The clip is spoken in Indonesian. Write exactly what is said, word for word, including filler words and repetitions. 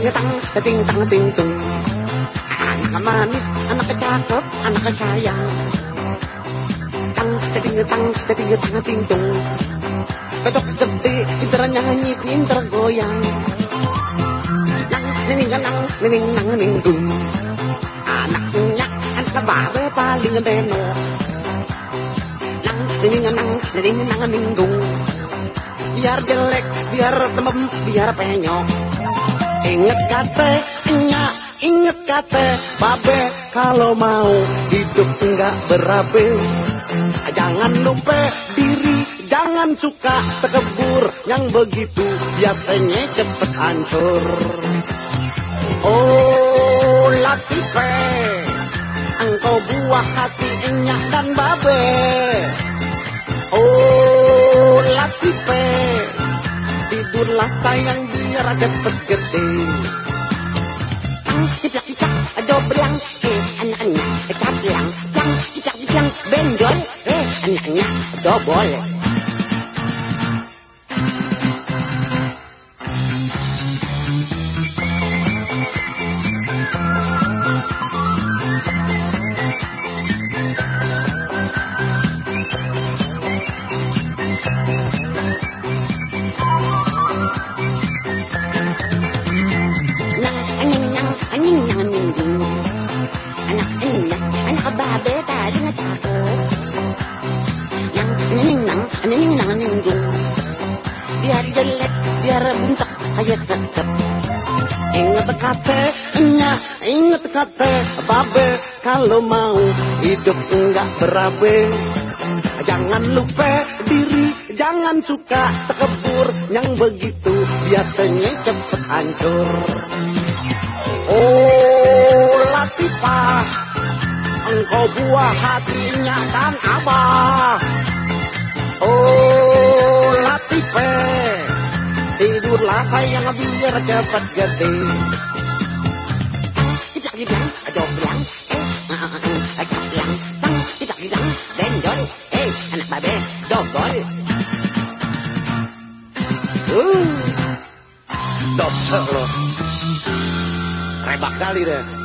tang ting tang ting tung. Anak manis, anak cakep, anak sayang. Tang ting tang ting tang ting tung. Pedok gede, pinter nyanyi, pinter goyang. Nang nining nang nining nang nining tung. Anaknya anak babe paling beno. Nang nining nang nining nang nining tung. Biar jelek, biar temem, biar penyok. Ingat katanya, ingat kata babe, kalau mau hidup enggak berabe. Jangan lupa diri, jangan suka tekebur, yang begitu biasanya cepet hancur. Oh Latife, engkau buah hati enyak dan babe. Oh Latife, tidurlah sayang biar cepet gede. Tang ciplak ciplak doblang, eh anaknya caplang, plang ciplak ciplang benjol, eh anaknya dobol. Biar jelek, biar buntak kayak tetep. Ingat katanya, ingat kata babe, kalau mau hidup enggak berabe. Jangan lupa diri, jangan suka tekebur, yang begitu biasanya cepet hancur. Oh Latifah, engkau buah hatinya dan abah. Oh Latifah, tidurlah sayang biar cepat gede. Ciplak ciplak doblang, eh caplang, tang ciplak ciplak benjol, eh anak babe dobol. Uh, dobsel lo, rebak kali deh.